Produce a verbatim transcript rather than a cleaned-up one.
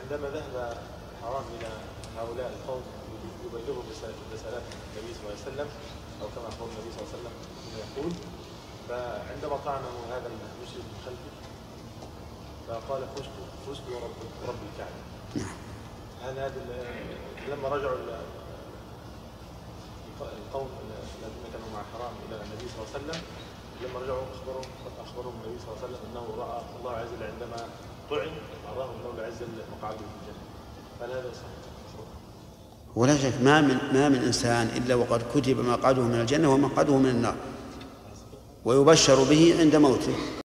عندما ذهب حرام إلى هؤلاء القوم يبلغوا رسالات النبي صلى الله عليه وسلم، أو كما قال النبي صلى الله عليه وسلم يقول، فعندما طعنه هذا المشرك من خلفه فقال فزت فزت ورب رب الكعبة. هل هذا لما رجعوا القوم الذين كانوا مع حرام إلى النبي صلى الله عليه وسلم، لما رجعوا أخبرهم أخبرهم النبي صلى الله عليه وسلم أنه رأى الله عز وجل عندما طعن أراه الله عز وجل مقعده في الجنة. هل هذا صحيح؟ ولا شك ما من ما من إنسان إلا وقد كتب مقعده من الجنة ومقعده من النار، ويبشر به عند موته.